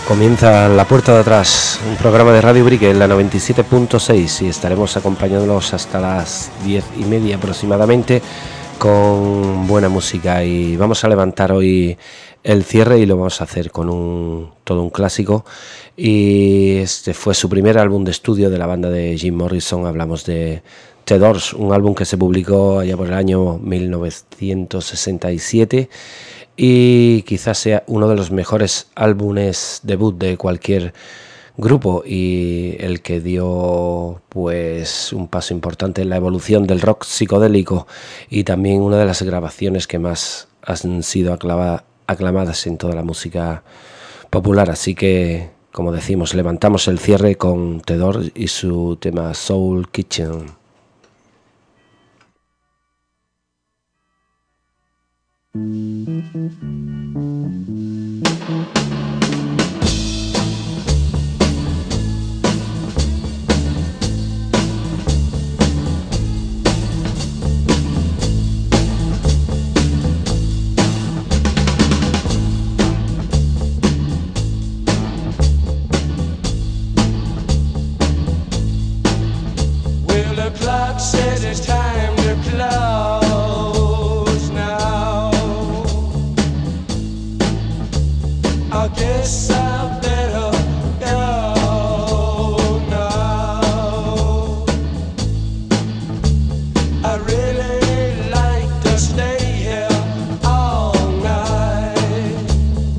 Comienza La Puerta de Atrás, un programa de Radio Brique en la 97.6 y estaremos acompañándolos hasta las 10:30 aproximadamente con buena música, y vamos a levantar hoy el cierre y lo vamos a hacer con todo un clásico, y este fue su primer álbum de estudio de la banda de Jim Morrison. Hablamos de The Doors, un álbum que se publicó allá por el año 1967 y quizás sea uno de los mejores álbumes debut de cualquier grupo, y el que dio pues un paso importante en la evolución del rock psicodélico, y también una de las grabaciones que más han sido aclamadas en toda la música popular. Así que, como decimos, levantamos el cierre con The Doors y su tema Soul Kitchen. Well, the clock says it's time to close now. I guess I better go now. I really like to stay here all night.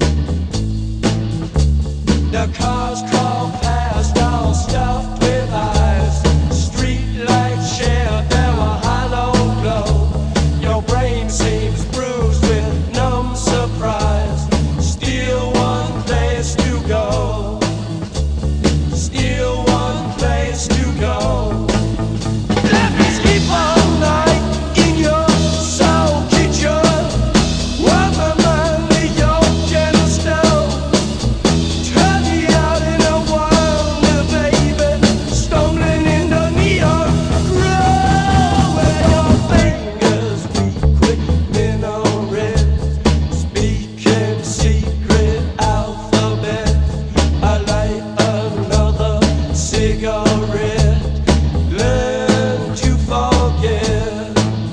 The cars crawl past, all stuffed with eyes. Street lights share their hollow glow. Your brain seems bruised with numb surprise. Still one place to go. Still one place to go. Let me sleep all night in your soul kitchen. Warm my mind with your gentle stove. Turn me out in a wonder, baby. Stumbling in the neon glow. Where your fingers weak with minaret. Speaking secret alphabet. I light another cigarette. Learn to forget.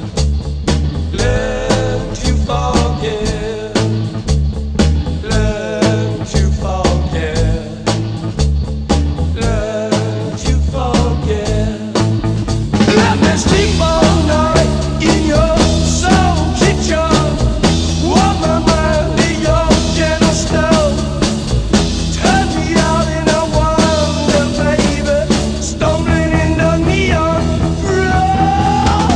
Learn to forget. Learn to forget. Learn to forget. Let me sleep all night in your soul kitchen. Warm my mind with your gentle stove. Turn me out in a wonder, baby. Stumbling in the neon glow.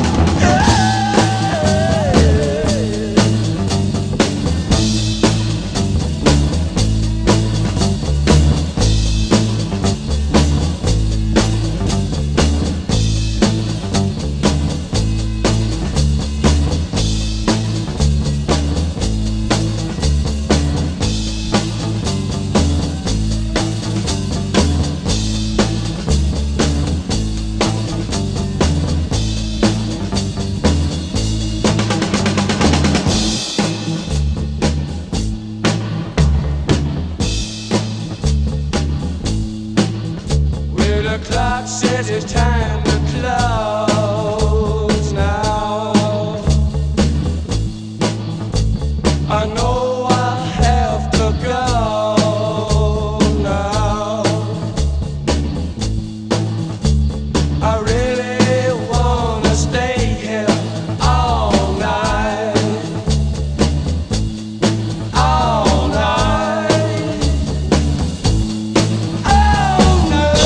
Well, the clock says it's time to close now. I know I have to go now. I really wanna stay here all night. All night. All night.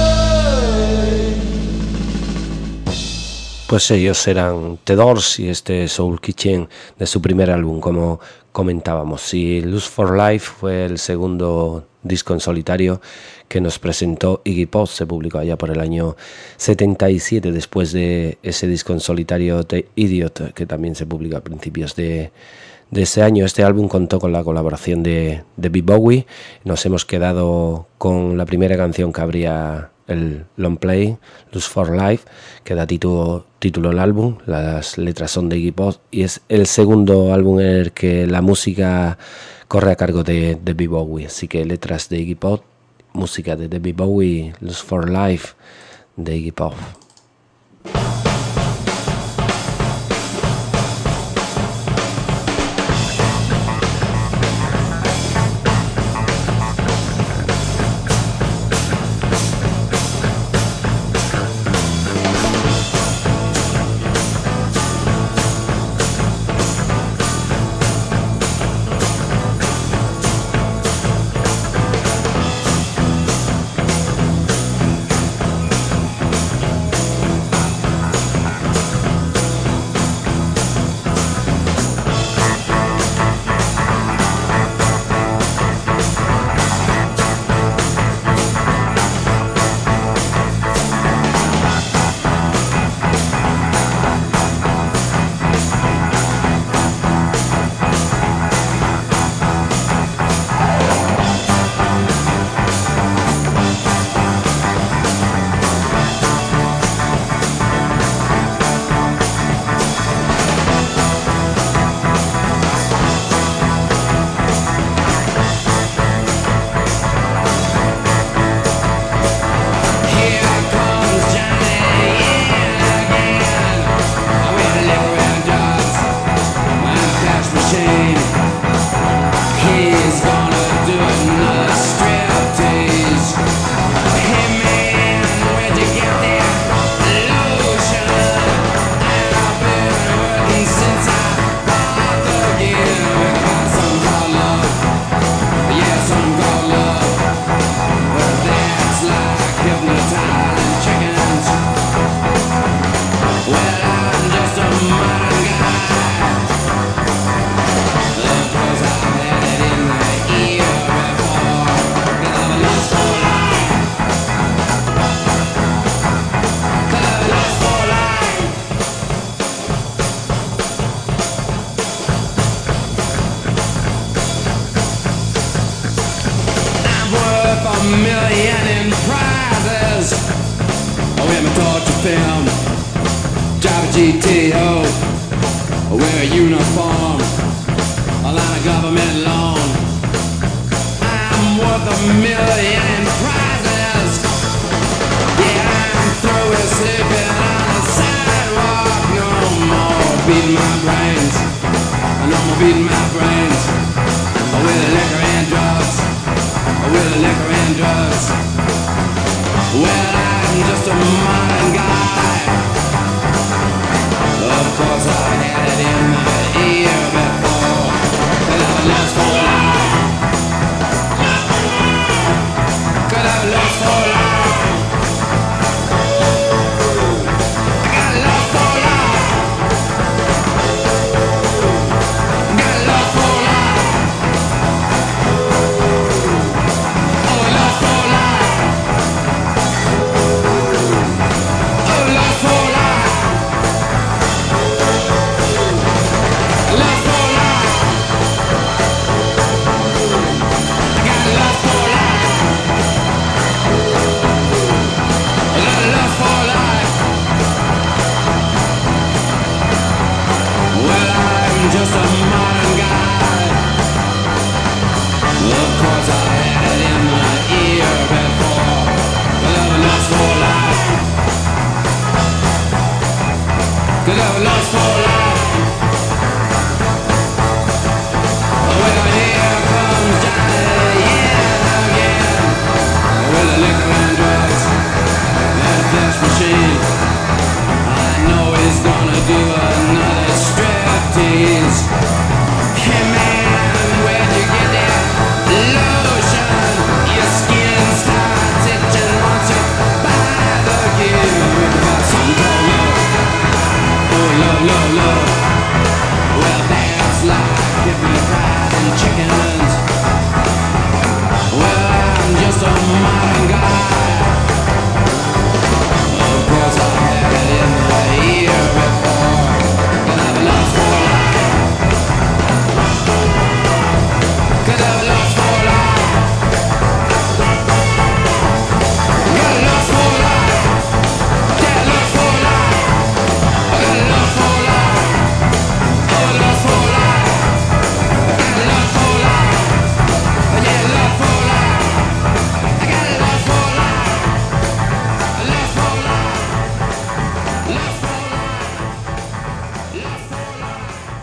Pues ellos eran The Doors y este Soul Kitchen de su primer álbum, como comentábamos. Y Lust for Life fue el segundo disco en solitario que nos presentó Iggy Pop. Se publicó allá por el año 77, después de ese disco en solitario The Idiot, que también se publicó a principios de ese año. Este álbum contó con la colaboración de David Bowie. Nos hemos quedado con la primera canción que abría el long play Lust for Life, que da título al álbum. Las letras son de Iggy Pop y es el segundo álbum en el que la música corre a cargo de David Bowie. Así que letras de Iggy Pop, música de David Bowie, Lust for Life de Iggy Pop.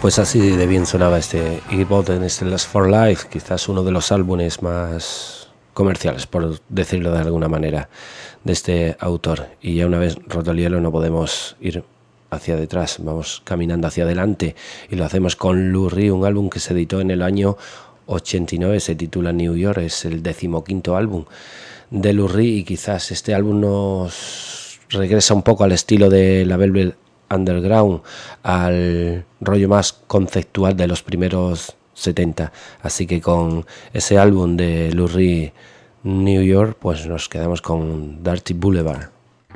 Pues así de bien sonaba este Iggy Pop en este Last for Life, quizás uno de los álbumes más comerciales, por decirlo de alguna manera, de este autor. Y ya una vez roto el hielo no podemos ir hacia detrás, vamos caminando hacia adelante y lo hacemos con Lou Reed, un álbum que se editó en el año 89, se titula New York, es el 15º álbum de Lou Reed y quizás este álbum nos regresa un poco al estilo de la Velvet Underground, al rollo más conceptual de los primeros 70, así que con ese álbum de Lou Reed New York pues nos quedamos con Dirty Boulevard.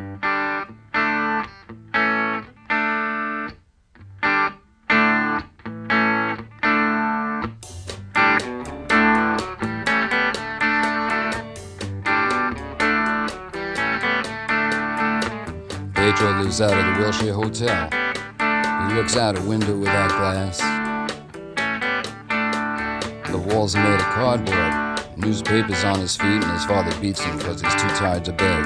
Pedro lives out of the Wilshire Hotel. He looks out a window without glass. The walls are made of cardboard. Newspapers on his feet, and his father beats him because he's too tired to beg.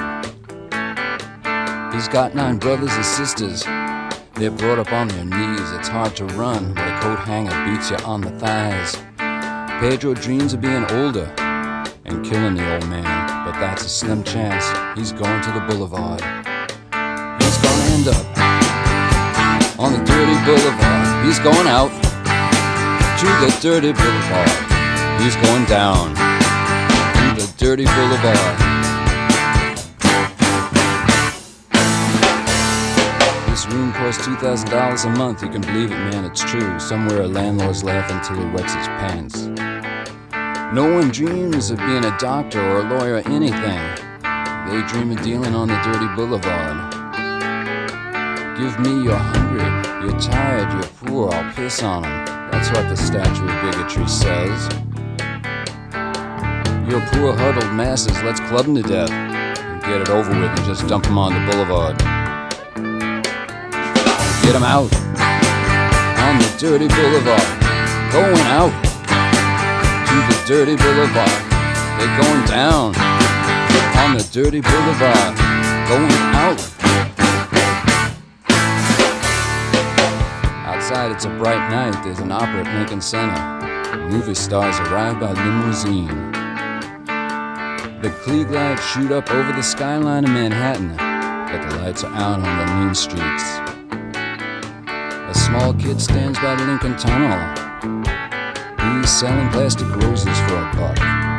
He's got 9 brothers and sisters. They're brought up on their knees. It's hard to run when a coat hanger beats you on the thighs. Pedro dreams of being older and killing the old man, but that's a slim chance. He's going to the boulevard. He's gonna end up on the dirty boulevard. He's going out to the dirty boulevard. He's going down to the dirty boulevard. This room costs $2,000 a month. You can believe it, man, it's true. Somewhere a landlord's laughing till he wets his pants. No one dreams of being a doctor or a lawyer or anything. They dream of dealing on the dirty boulevard. Give me you're hungry, you're tired, you're poor, I'll piss on them. That's what the statue of bigotry says. You're poor huddled masses, let's club them to death and get it over with and just dump them on the boulevard. Get them out on the dirty boulevard. Going out to the dirty boulevard. They're going down on the dirty boulevard. Going out. Outside it's a bright night, there's an opera at Lincoln Center. Movie stars arrive by limousine. The Klieg lights shoot up over the skyline of Manhattan, but the lights are out on the mean streets. A small kid stands by the Lincoln Tunnel. He's selling plastic roses for $1.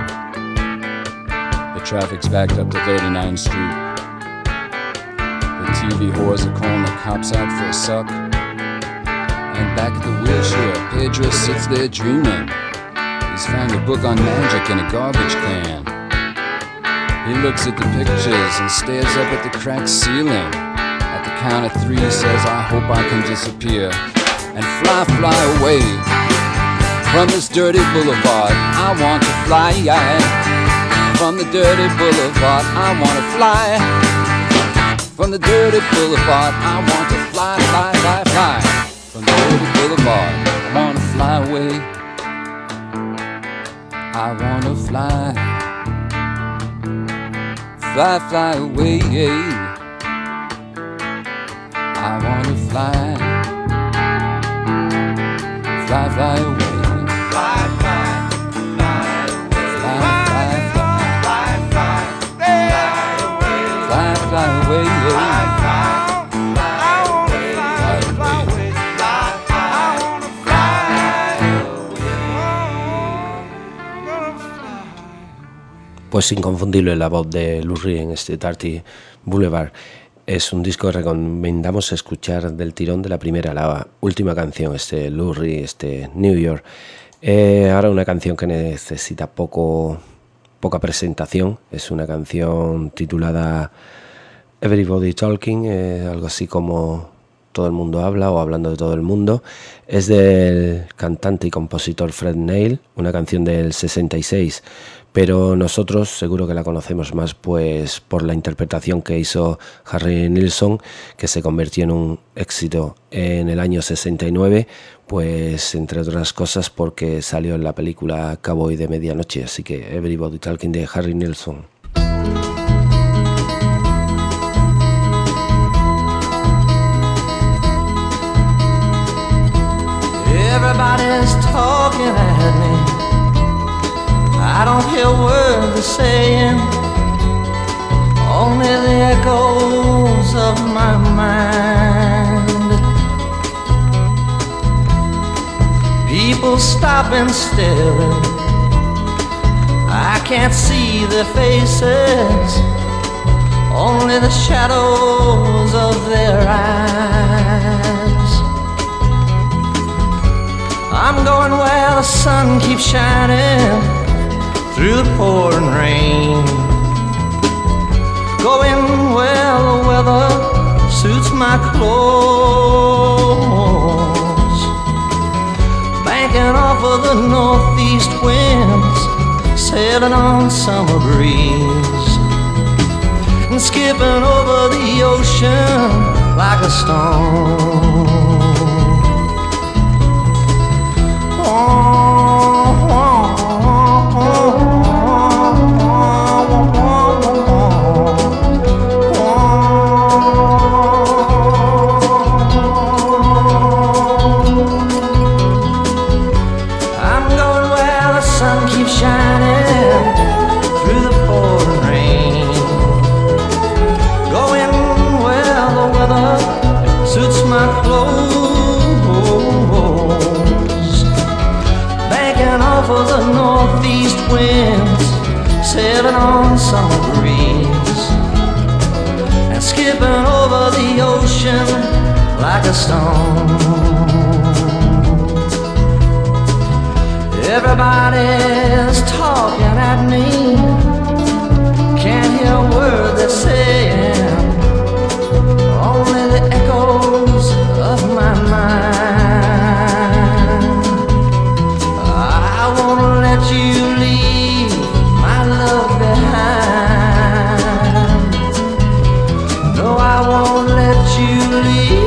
The traffic's backed up to 39th Street. The TV whores are calling the cops out for a suck. And back at the wheelchair, Pedro sits there dreaming. He's found a book on magic in a garbage can. He looks at the pictures and stares up at the cracked ceiling. At the count of 3 he says, I hope I can disappear and fly away from this dirty boulevard. I want to fly from the dirty boulevard. I want to fly from the dirty boulevard. I want to fly from the dirty boulevard. I wanna fly away. I wanna fly away. I wanna fly away. Fly away. Pues inconfundible la voz de Lou Reed en este Dirty Boulevard. Es un disco que recomendamos escuchar del tirón de la primera a la última canción, este Lou Reed, este New York. Ahora una canción que necesita poca presentación, es una canción titulada Everybody Talking, algo así como Todo el mundo habla o Hablando de todo el mundo. Es del cantante y compositor Fred Neil, una canción del 66. Pero nosotros seguro que la conocemos más pues por la interpretación que hizo Harry Nilsson, que se convirtió en un éxito en el año 69, pues entre otras cosas porque salió en la película Cowboy de Medianoche, así que Everybody Talking de Harry Nilsson. Everybody's talking at me. I don't hear words they're saying, only the echoes of my mind. People stop and staring, I can't see their faces, only the shadows of their eyes. I'm going where the sun keeps shining through the pouring rain, going where the weather suits my clothes, banking off of the northeast winds, sailing on summer breeze, and skipping over the ocean like a stone. Sailing on summer breeze and skipping over the ocean like a stone. Everybody's talking at me, can't hear a word they're saying, only the echoes of my mind. I won't let you leave my love behind. No, I won't let you leave.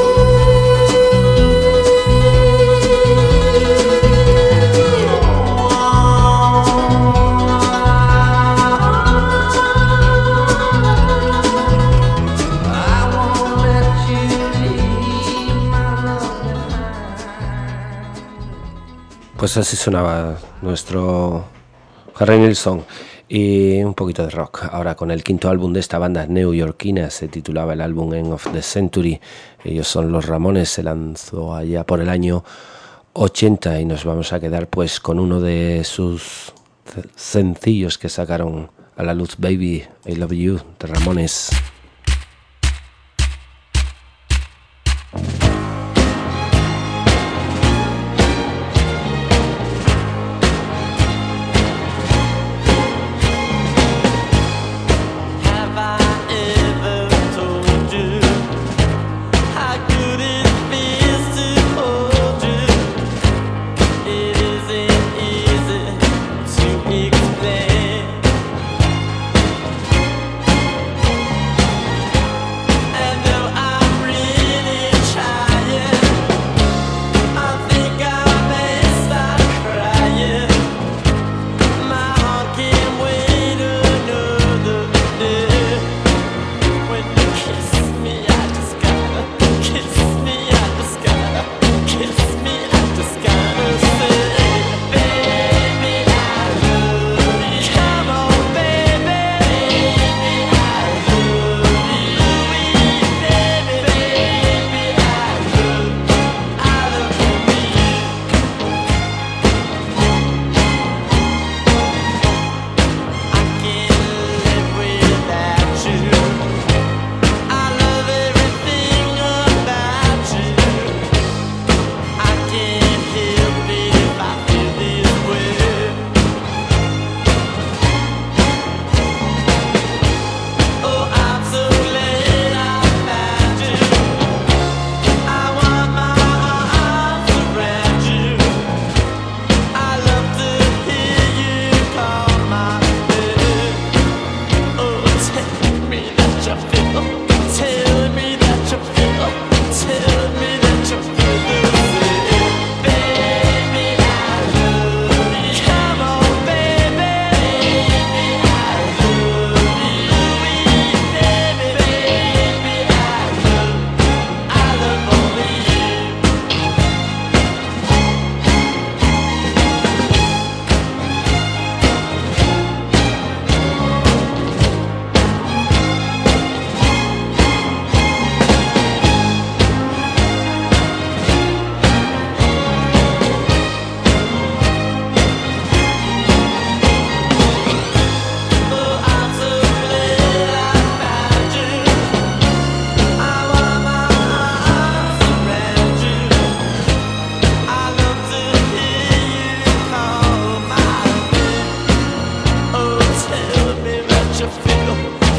I won't let you leave my love behind. Pues así sonaba nuestro Harry Nilsson y un poquito de rock. Ahora con el quinto álbum de esta banda neoyorquina, se titulaba el álbum End of the Century. Ellos son Los Ramones, se lanzó allá por el año 80 y nos vamos a quedar pues con uno de sus sencillos que sacaron a la luz, Baby, I Love You, de Ramones. Explain.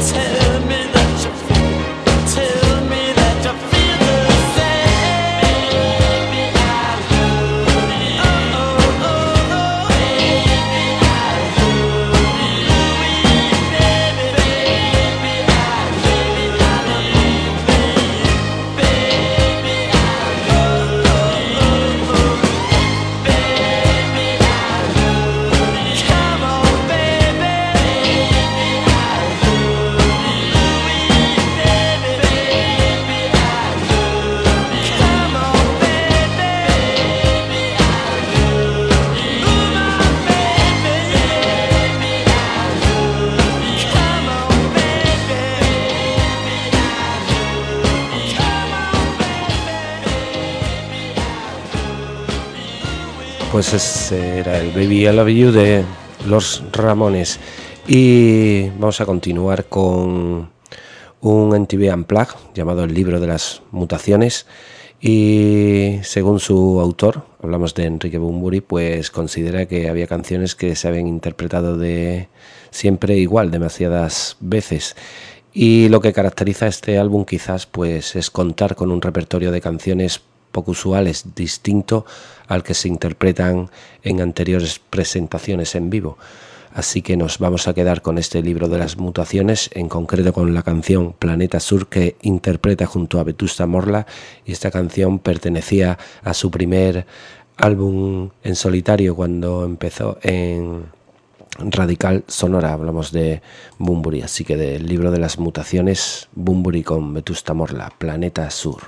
Pues ese era el Baby I Love You de Los Ramones. Y vamos a continuar con un MTV Unplugged llamado El Libro de las Mutaciones. Y según su autor, hablamos de Enrique Bunbury, pues considera que había canciones que se habían interpretado de siempre igual, demasiadas veces. Y lo que caracteriza este álbum quizás pues es contar con un repertorio de canciones poco usuales, distinto al que se interpretan en anteriores presentaciones en vivo. Así que nos vamos a quedar con este Libro de las Mutaciones, en concreto con la canción Planeta Sur, que interpreta junto a Vetusta Morla, y esta canción pertenecía a su primer álbum en solitario cuando empezó en Radical Sonora. Hablamos de Bunbury, así que del Libro de las Mutaciones, Bunbury con Vetusta Morla, Planeta Sur.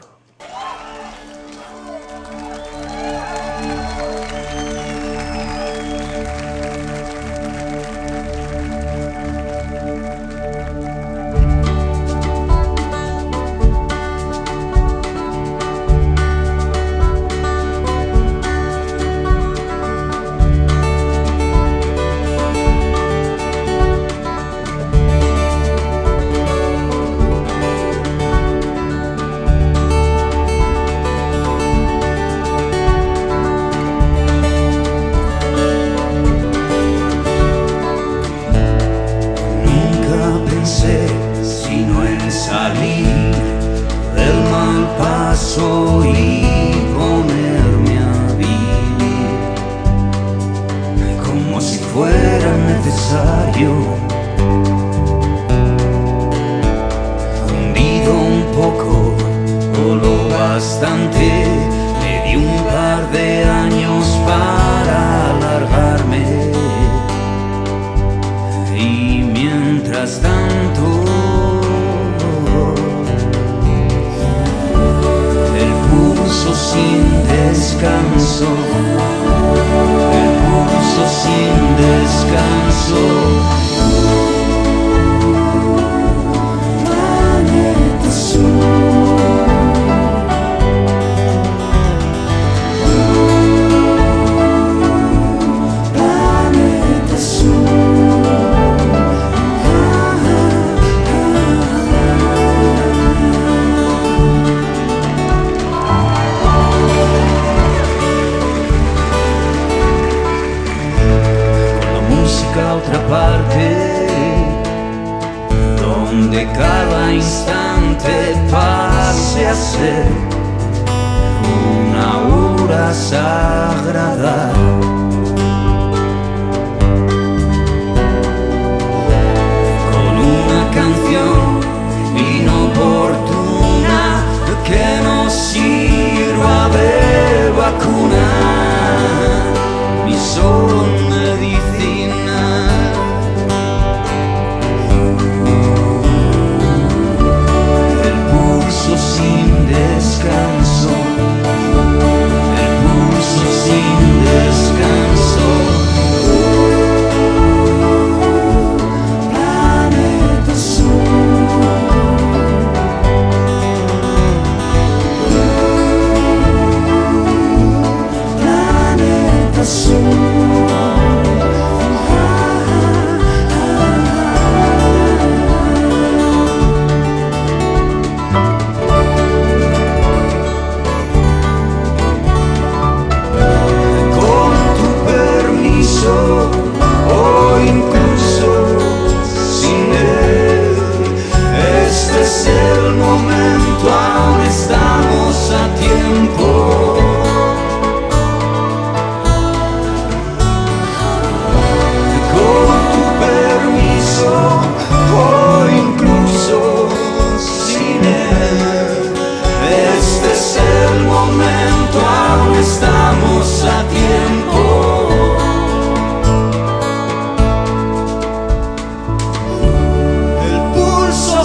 Descanso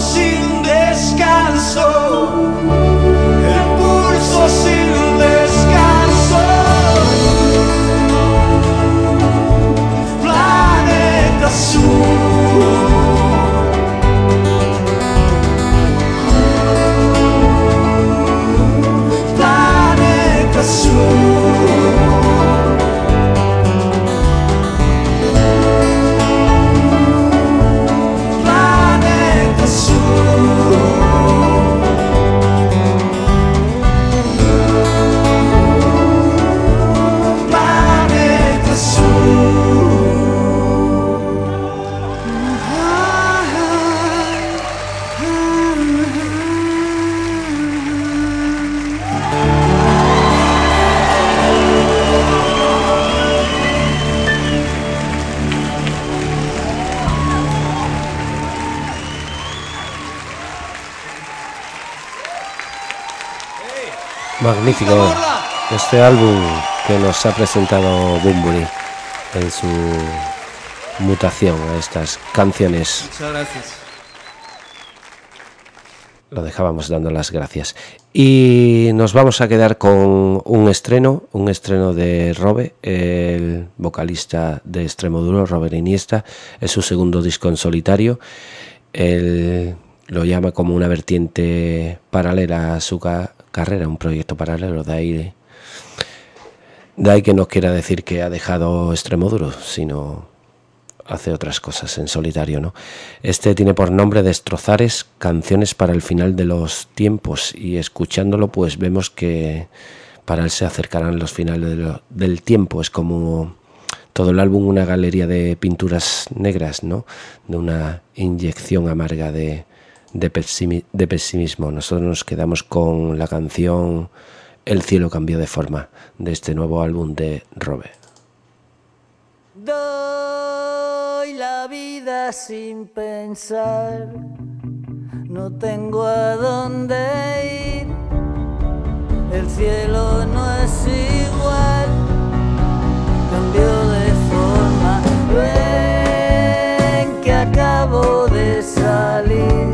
sin descanso, el pulso sin descanso. Planeta azul, planeta azul. Magnífico este álbum que nos ha presentado Bunbury en su mutación a estas canciones. Muchas gracias. Lo dejábamos dando las gracias. Y nos vamos a quedar con un estreno de Robe, el vocalista de Extremoduro, Robert Iniesta. Es su segundo disco en solitario. Él lo llama como una vertiente paralela a su carrera, un proyecto paralelo. De ahí que no quiera decir que ha dejado Extremoduro, sino hace otras cosas en solitario, ¿no? Este tiene por nombre Destrozares, canciones para el final de los tiempos, y escuchándolo pues vemos que para él se acercarán los finales del tiempo. Es como todo el álbum una galería de pinturas negras, ¿no? De una inyección amarga de pesimismo. Nosotros nos quedamos con la canción El cielo cambió de forma, de este nuevo álbum de Robe. Doy la vida sin pensar, no tengo a dónde ir, el cielo no es igual, cambió de forma, ven que acabo de salir,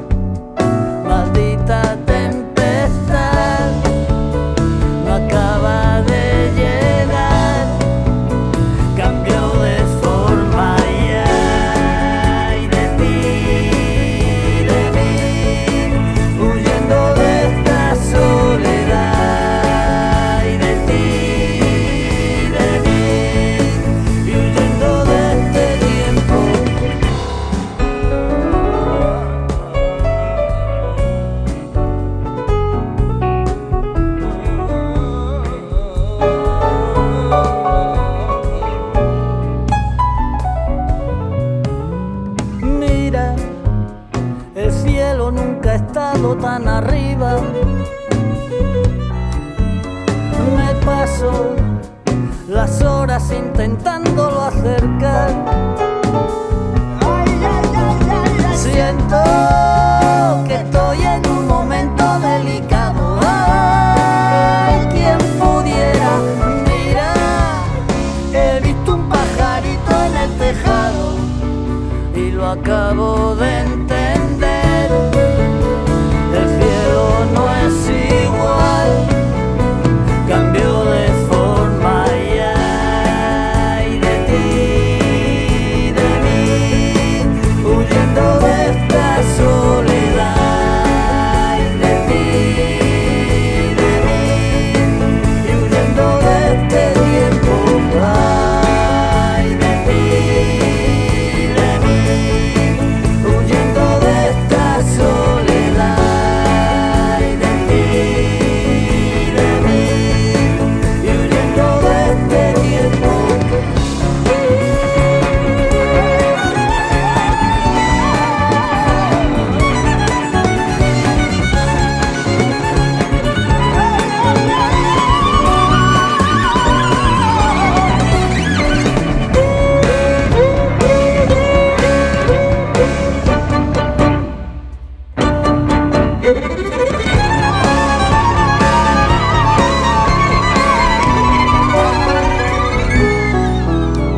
maldita tempestad, no acaba de llegar, cambió de forma y ay de ti, de mí, huyendo de esta soledad, y de ti, de mí, y huyendo de este tiempo. Mira, el cielo nunca ha estado tan arriba. Me paso las horas intentándolo acercar. Siento que estoy en un momento delicado. Ay, quien pudiera mirar. He visto un pajarito en el tejado y lo acabo de entender. El cielo no es igual, cambió de forma y ay de ti, de mí, huyendo de esta soledad, ay de ti, de mí, y huyendo de este tiempo, ay de ti, de mí, huyendo de esta soledad, ay de ti, de mí, y huyendo de este tiempo.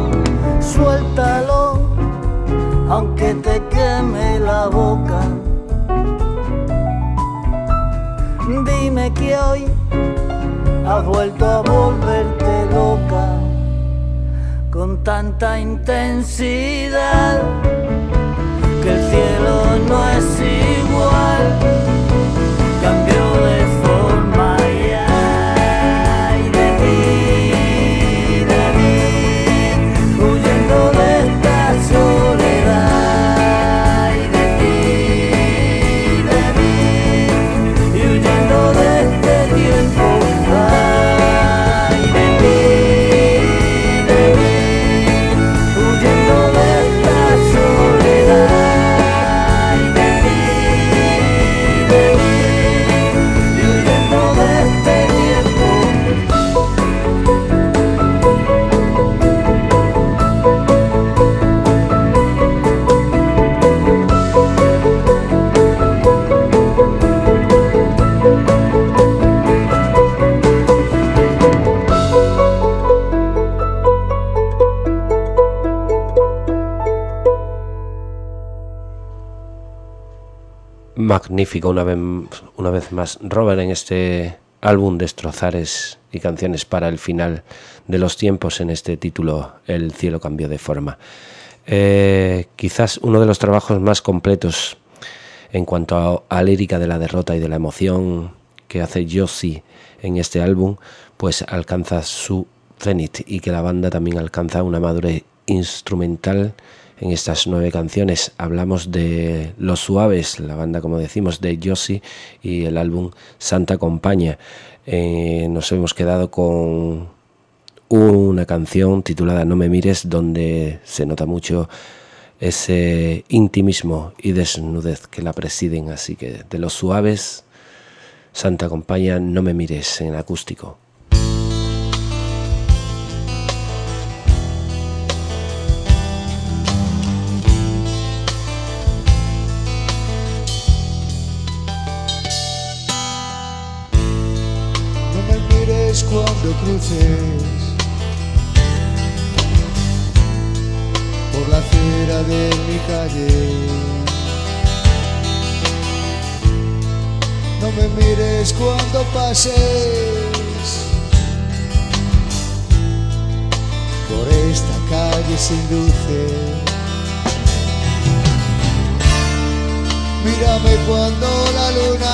Suéltalo, aunque te queme la boca. dime que hoy has vuelto a volverte loca con tanta intensidad que el cielo no es igual, cambió de forma y de mí, huyendo de esta soledad y de mí, y huyendo de este tiempo, ay, de mí, huyendo de esta soledad y de mí, y huyendo de este tiempo. Magnífico una vez más Robert en este álbum Destrozares y canciones para el final de los tiempos. En este título El cielo cambió de forma, quizás uno de los trabajos más completos en cuanto a lírica de la derrota y de la emoción que hace Josie en este álbum, pues alcanza su cenit, y que la banda también alcanza una madurez instrumental en estas 9 canciones. Hablamos de Los Suaves, la banda, como decimos, de Josie, y el álbum Santa Compaña. Nos hemos quedado con una canción titulada No me mires, donde se nota mucho ese intimismo y desnudez que la presiden. Así que de Los Suaves, Santa Compaña, No me mires, en acústico. Cuando cruces por la acera de mi calle, no me mires cuando pases por esta calle sin luces. Mírame cuando la luna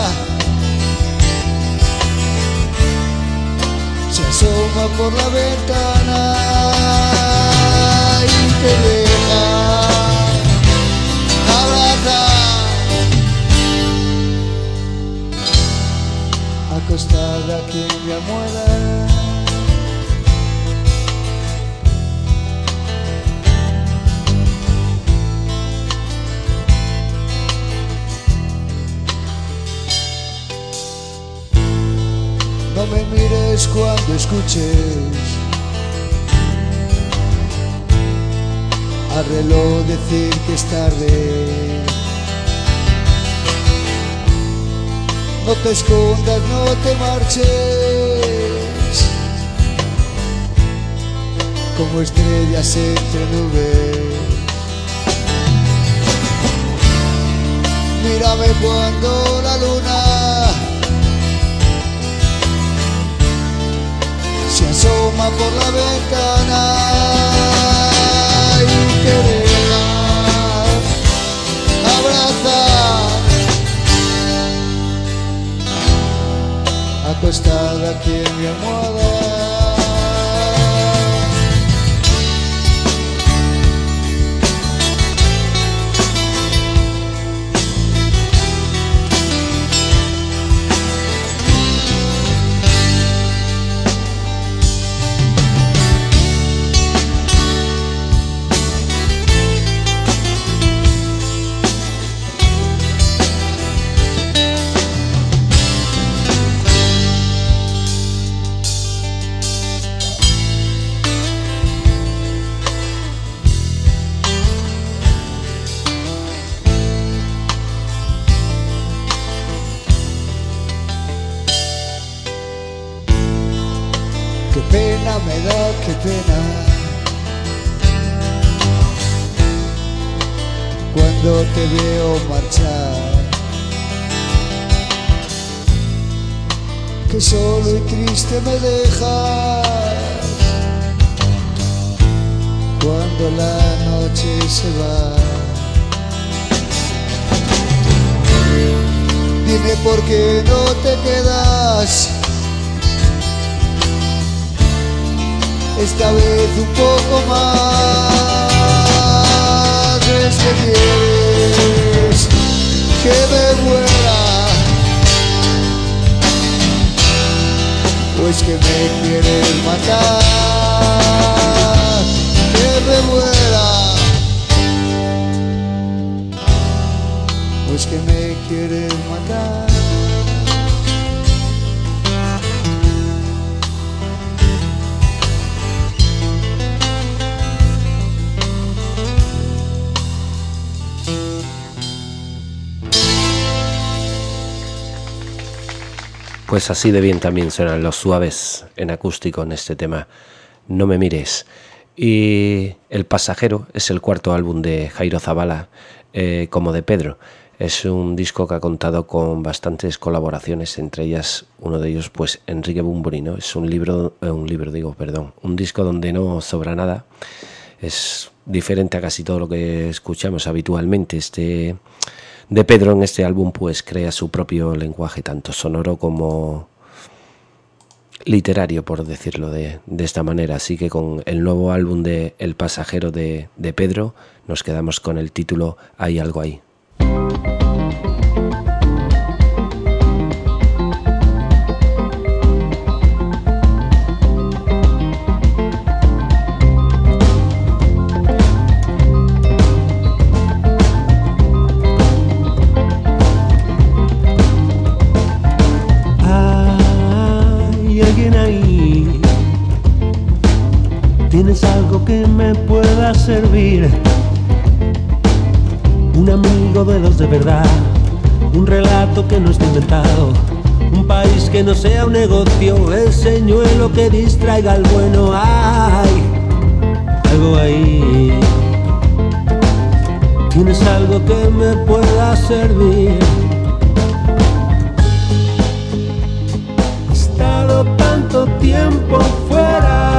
se asoma por la ventana y te deja abrazar, acostada aquí en mi almohada. No me mires cuando escuches al reloj decir que es tarde. No te escondas, no te marches, como estrellas entre nubes. Mírame cuando la luna se asoma por la ventana y te deja abrazar, acostada aquí en mi almohada. Qué pena me da, qué pena, cuando te veo marchar. que solo y triste me dejas cuando la noche se va. Dime por qué no te quedas esta vez un poco más. Es que quieres que me muera, pues que me quieres matar, que me muera, pues que me quieres matar. Pues así de bien también suenan Los Suaves en acústico en este tema, No me mires. Y El pasajero es el cuarto álbum de Jairo Zabala, como de Pedro. Es un disco que ha contado con bastantes colaboraciones, entre ellas uno de ellos pues Enrique Bunbury, ¿no? Es un disco donde no sobra nada. Es diferente a casi todo lo que escuchamos habitualmente. De Pedro en este álbum pues crea su propio lenguaje, tanto sonoro como literario, por decirlo de esta manera. Así que con el nuevo álbum de El pasajero de Pedro nos quedamos con el título Hay algo ahí. ¿Tienes algo que me pueda servir? Un amigo de los de verdad, un relato que no esté inventado, un país que no sea un negocio, el señuelo que distraiga al bueno. Hay algo ahí. ¿Tienes algo que me pueda servir? He estado tanto tiempo fuera,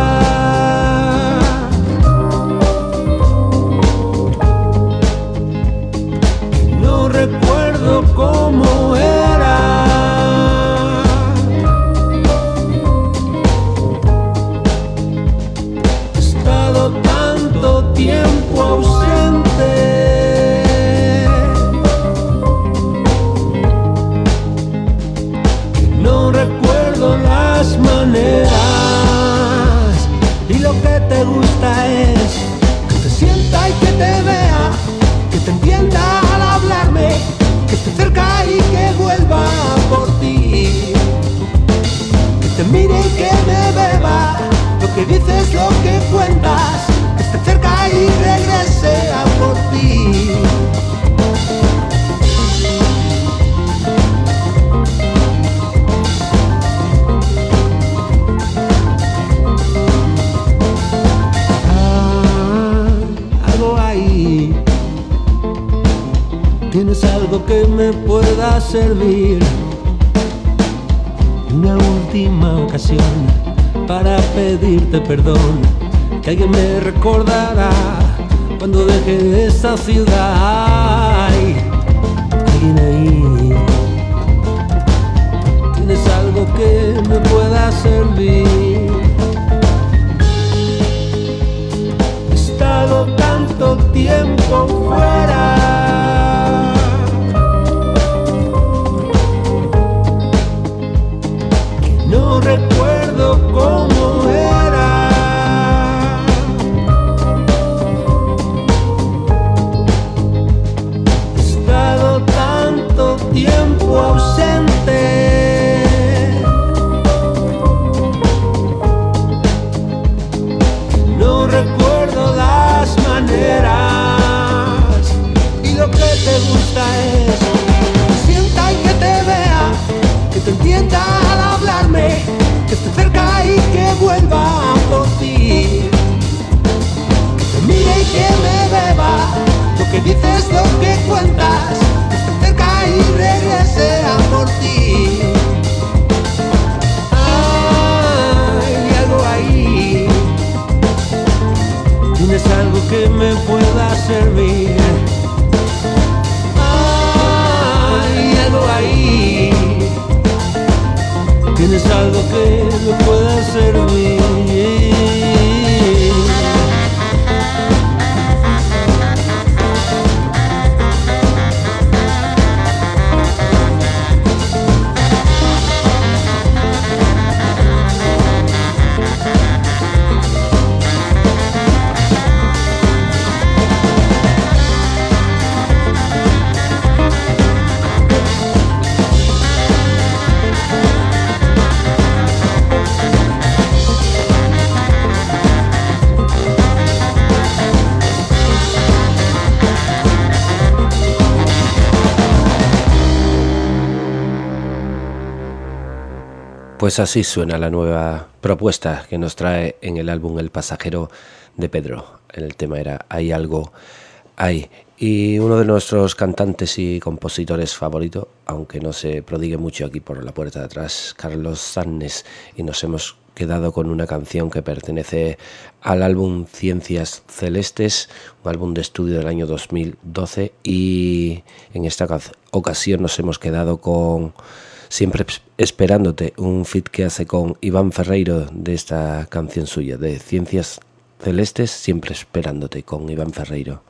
recuerdo cómo era. He estado tanto tiempo ausente, que no recuerdo las maneras. Y lo que te gusta es que te sienta y que te vea, que te entienda al hablarme, que esté cerca y que vuelva por ti, que te mire y que me beba lo que dices, lo que cuentas, que esté cerca y regrese a por ti. Algo ahí. ¿Tienes algo que me pueda servir? Una última ocasión para pedirte perdón, que alguien me recordará cuando deje esta ciudad. Hay alguien ahí. ¿Tienes algo que me pueda servir? He estado tanto tiempo fuera, no recuerdo cómo era. He estado tanto tiempo ausente, no recuerdo las maneras. Y lo que te gusta es que te sienta y que te vea, que te entienda al hablarme, que esté cerca y que vuelva por ti, que te mire y que me beba lo que dices, lo que cuentas, que esté cerca y regrese a por ti. algo que me pueda servir. Pues así suena la nueva propuesta que nos trae en el álbum El Pasajero de Pedro. El tema era Hay algo ahí. Y uno de nuestros cantantes y compositores favoritos, aunque no se prodigue mucho aquí por la puerta de atrás, Carlos Sannes. Y nos hemos quedado con una canción que pertenece al álbum Ciencias Celestes, un álbum de estudio del año 2012. Y en esta ocasión nos hemos quedado con Siempre Esperándote, un feat que hace con Iván Ferreiro de esta canción suya, de Ciencias Celestes, Siempre Esperándote, con Iván Ferreiro.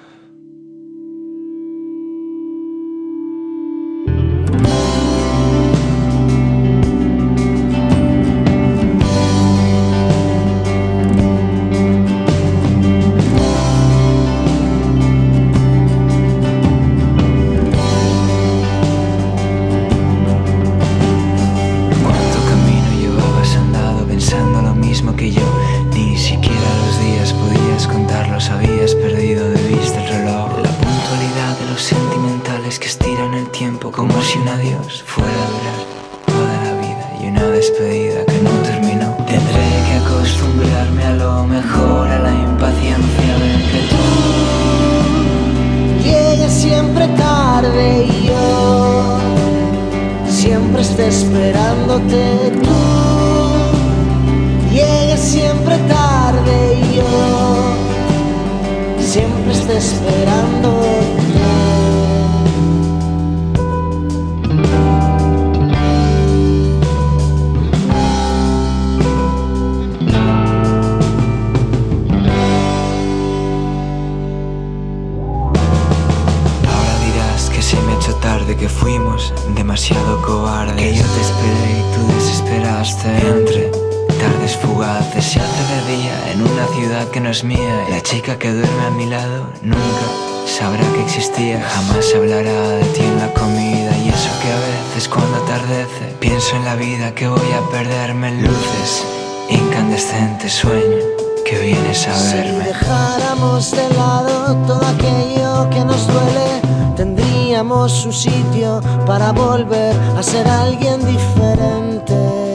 Jamás hablará de ti en la comida. Y eso que a veces cuando atardece pienso en la vida que voy a perderme en luces incandescentes. Sueño que vienes a verme. Si dejáramos de lado todo aquello que nos duele, tendríamos un sitio para volver a ser alguien diferente.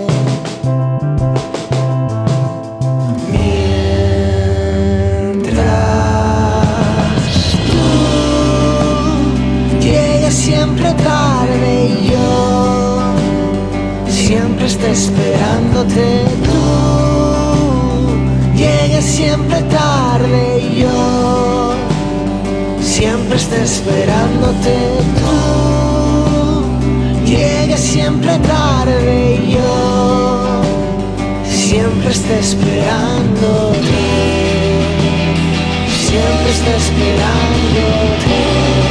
Siempre tarde y yo siempre esté esperándote. Tú llegues siempre tarde y yo siempre esté esperándote. Tú llegues siempre tarde y yo siempre esté esperándote. Siempre esté esperándote.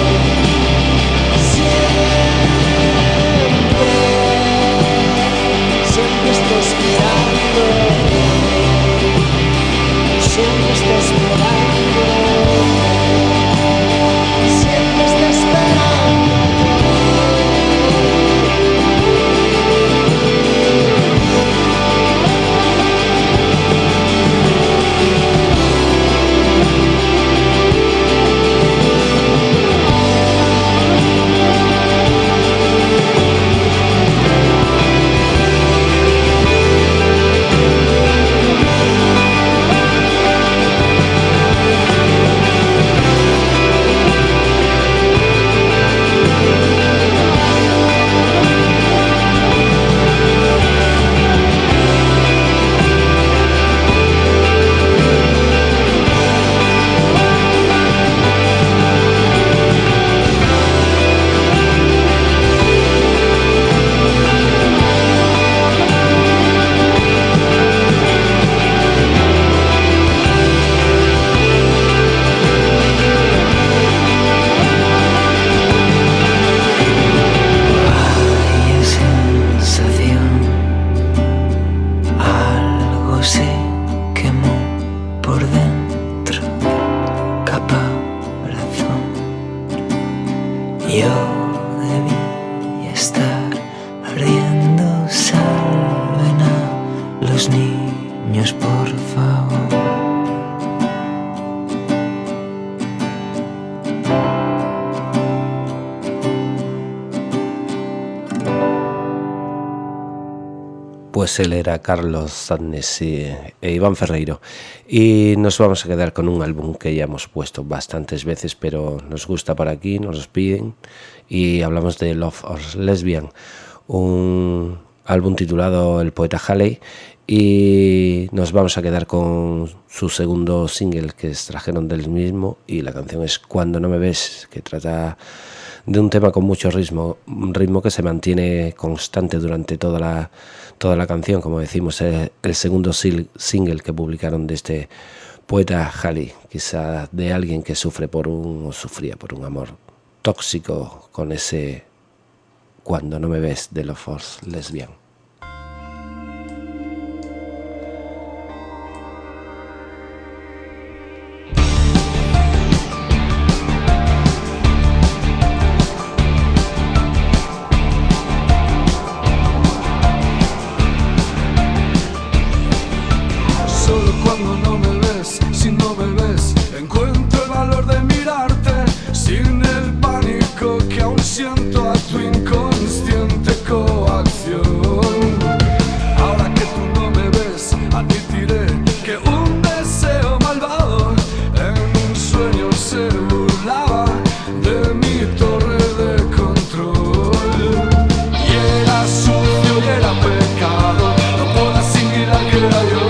Siempre estoy esperando, siempre estoy esperando, siempre estoy esperando. Pues él era Carlos Sadness e Iván Ferreiro. Y nos vamos a quedar con un álbum que ya hemos puesto bastantes veces, pero nos gusta por aquí, nos los piden. Y hablamos de Love or Lesbian, un álbum titulado El poeta Halley. Y nos vamos a quedar con su segundo single que extrajeron del mismo. Y la canción es Cuando no me ves, que trata de un tema con mucho ritmo, un ritmo que se mantiene constante durante toda la canción, como decimos, el segundo single que publicaron de este poeta Halley, quizá de alguien que sufría por un amor tóxico, con ese Cuando no me ves de Love or Lesbian. Siento a tu inconsciente coacción. Ahora que tú no me ves, admitiré que un deseo malvado en un sueño se burlaba de mi torre de control. Y era sucio y era pecado, no puedo asimilar que era yo.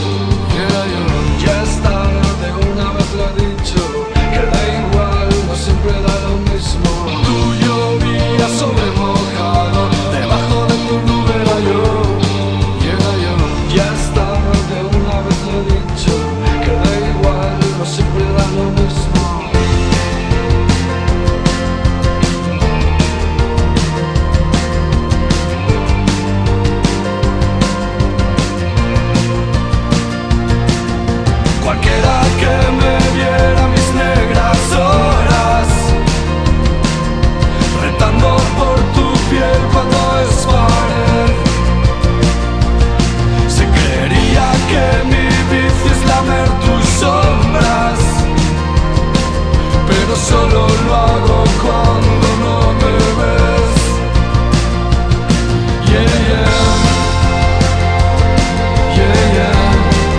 Ya es tarde, una vez lo he dicho, que da igual, no siempre da lo mismo. Sobre mojado, debajo de tu nube era yo. Ya es tarde, una vez lo he dicho, que da igual, no siempre da lo mismo. Cualquiera que me viera mis negras horas, retando por tu piel cuando es pared, se creería que mi vicio es lamer tus sombras, pero solo lo hago cuando no me ves. Yeah, yeah. Yeah, yeah.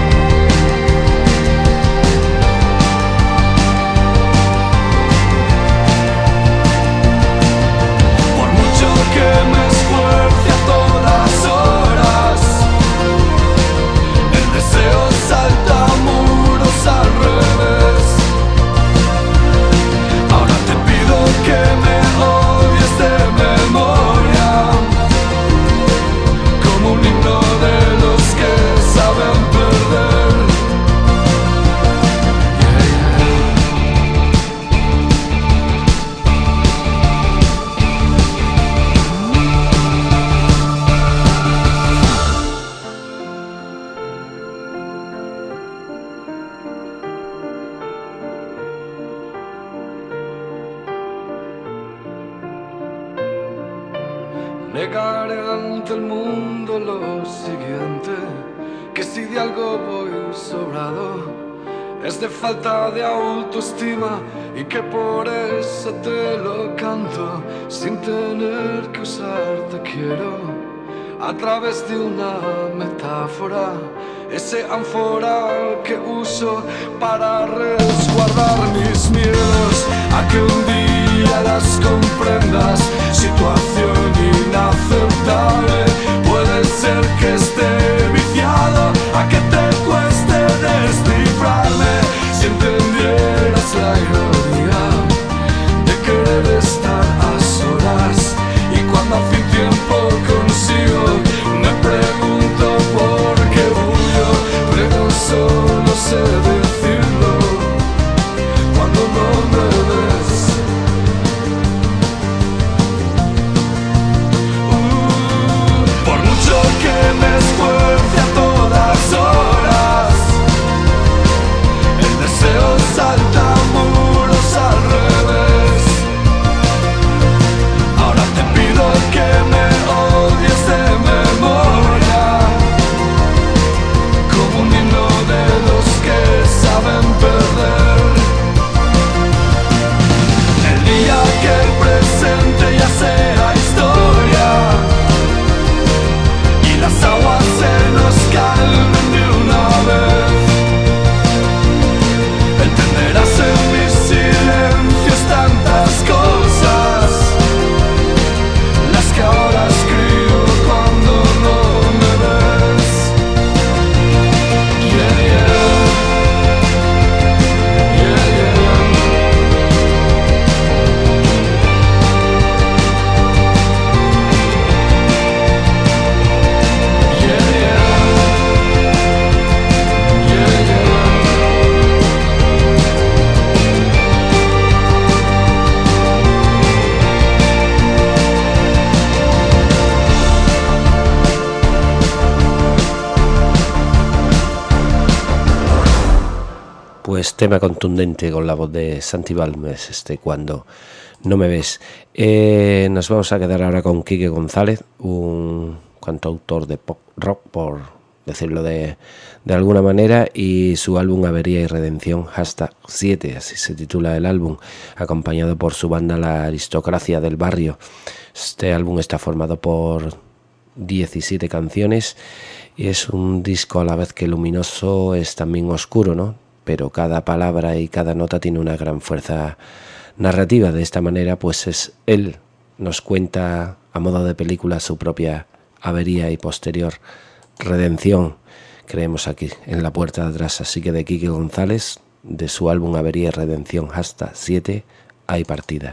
Que me esfuerce a todas horas, el deseo salta muros al revés. Ahora te pido que me odies de memoria, como un himno de los que saben perder. Negaré ante el mundo lo siguiente, que si de algo voy sobrado es de falta de autoestima, y que por eso te lo canto sin tener que usar te quiero a través de una metáfora, ese ánfora que uso para resguardar mis miedos a que un día las comprendas. Situación inaceptable, puede ser que esté viciado a que te cueste descifrarme. Si entendieras la ironía de querer estar a solas, y cuando hace un tiempo consigo me pregunto por qué huyo, pero solo sé decirlo cuando no me ves. Pues tema contundente con la voz de Santi Balmes, Cuando no me ves. Nos vamos a quedar ahora con Quique González, un cantautor de pop rock, por decirlo de alguna manera, y su álbum Avería y Redención, #7, así se titula el álbum, acompañado por su banda La Aristocracia del Barrio. Este álbum está formado por 17 canciones y es un disco a la vez que luminoso, es también oscuro, ¿no? Pero cada palabra y cada nota tiene una gran fuerza narrativa. De esta manera, pues él nos cuenta a modo de película su propia avería y posterior redención. Creemos aquí en la puerta de atrás, así que de Quique González, de su álbum Avería y Redención #7, hay partida.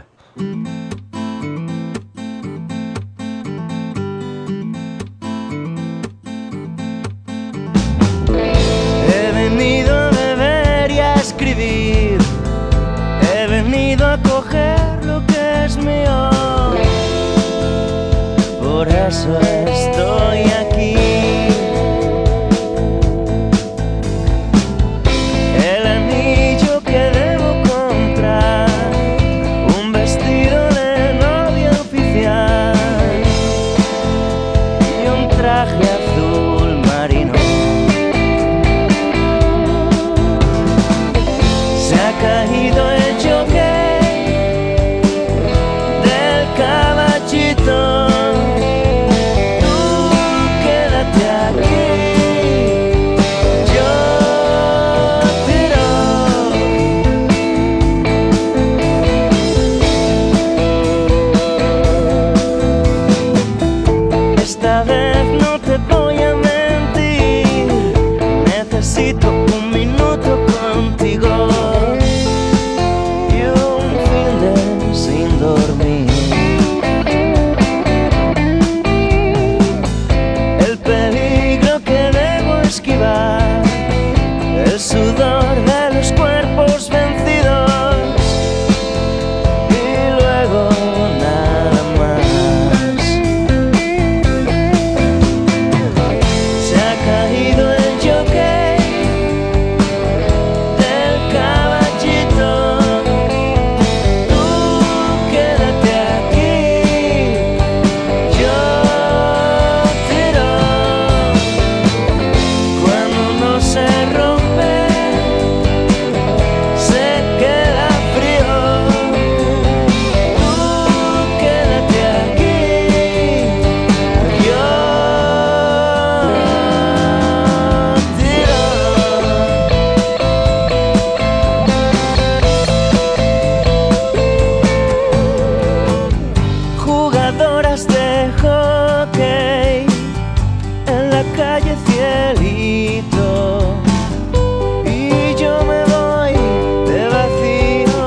He venido a beber y a escribir, he venido a coger lo que es mío, por eso estoy aquí. El anillo que debo comprar, un vestido de novia oficial y un traje azul marino. Se ha caído el jockey del caballito. Esta vez no te voy a mentir, necesito un minuto contigo y un fin de sin dormir. El peligro que debo esquivar, el sudor de los cuerpos vencidos y luego nada más. Se ha caído el jockey del caballito. Tú quédate aquí, yo tiro. Cuando no se rompe, se queda frío. Tú quédate aquí, yo tiro. Jugadoras de hockey en la calle Cielito y yo me voy de vacío.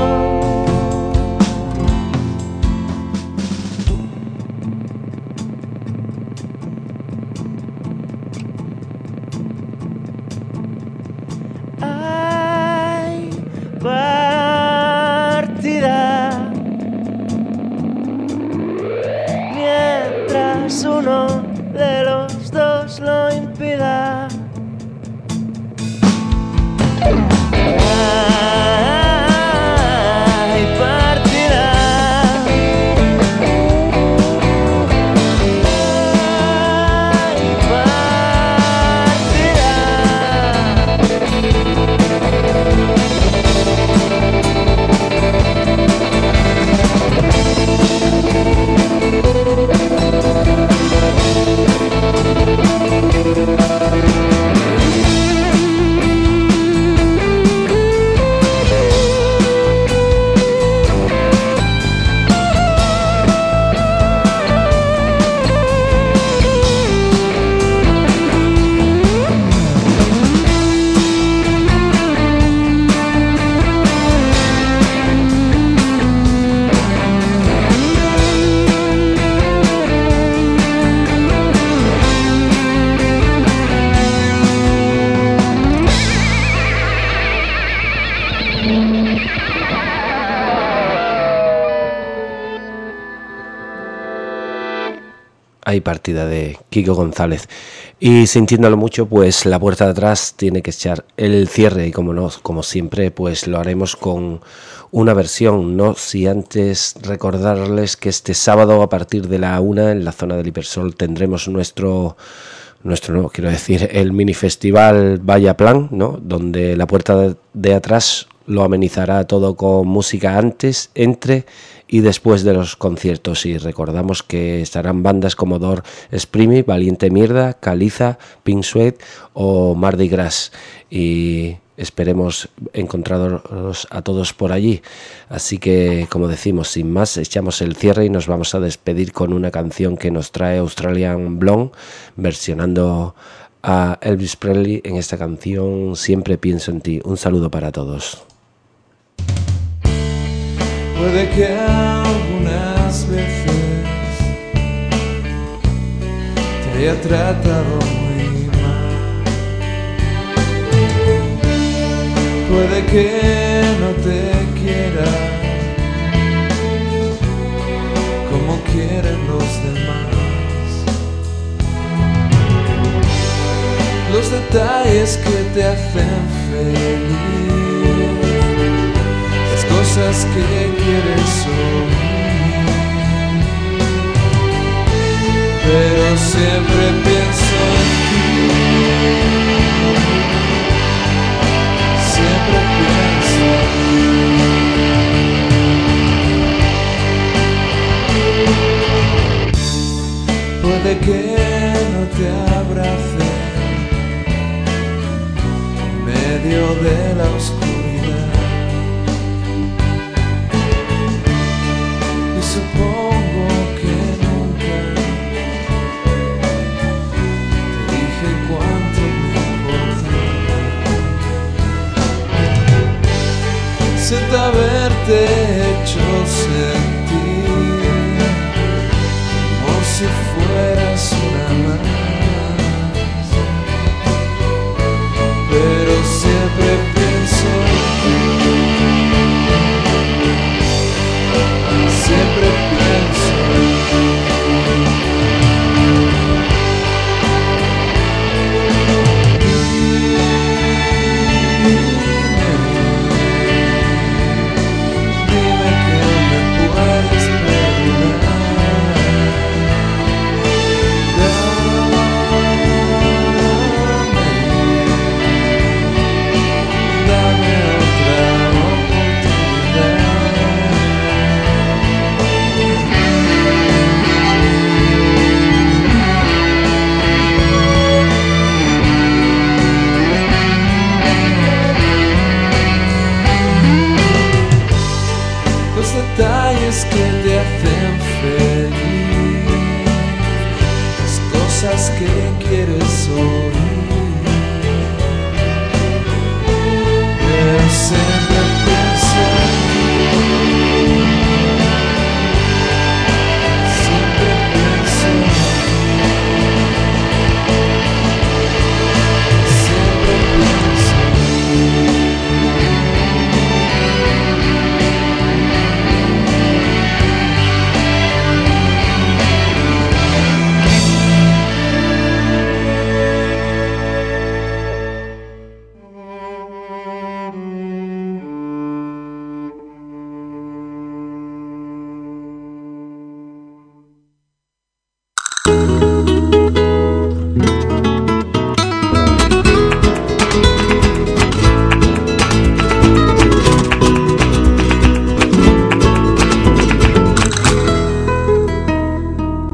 Hay partida mientras uno de los dos lo impida. Hay partida. Hay partida. Hay partida de Kiko González. Y sintiéndolo mucho, pues la puerta de atrás tiene que echar el cierre. Y como no, como siempre, pues lo haremos con una versión, ¿no? Si antes recordarles que este sábado a partir de la 1 en la zona del Hipersol tendremos no, quiero decir, el mini festival Vaya Plan, ¿no? Donde la puerta de atrás lo amenizará todo con música antes, entre y después de los conciertos. Y recordamos que estarán bandas como Dor Sprimy, Valiente Mierda, Caliza, Pink Sweat o Mardi Gras. Y esperemos encontrarlos a todos por allí. Así que, como decimos, sin más, echamos el cierre y nos vamos a despedir con una canción que nos trae Australian Blonde, versionando a Elvis Presley en esta canción Siempre pienso en ti. Un saludo para todos. Puede que algunas veces te haya tratado muy mal. Puede que no te quiera como quieren los demás. Los detalles que te hacen feliz, cosas que quieres oír, pero siempre pienso en ti, siempre pienso en ti. Puede que no te abrace en medio de la oscuridad, supongo que nunca te dije cuánto me importa. Siento haberte hecho sentir como si fueras una más, pero siempre pienso en ti. Siempre pienso dime que me puedes perdonar. Dame otra oportunidad. Los detalles que te hacen feliz, las cosas que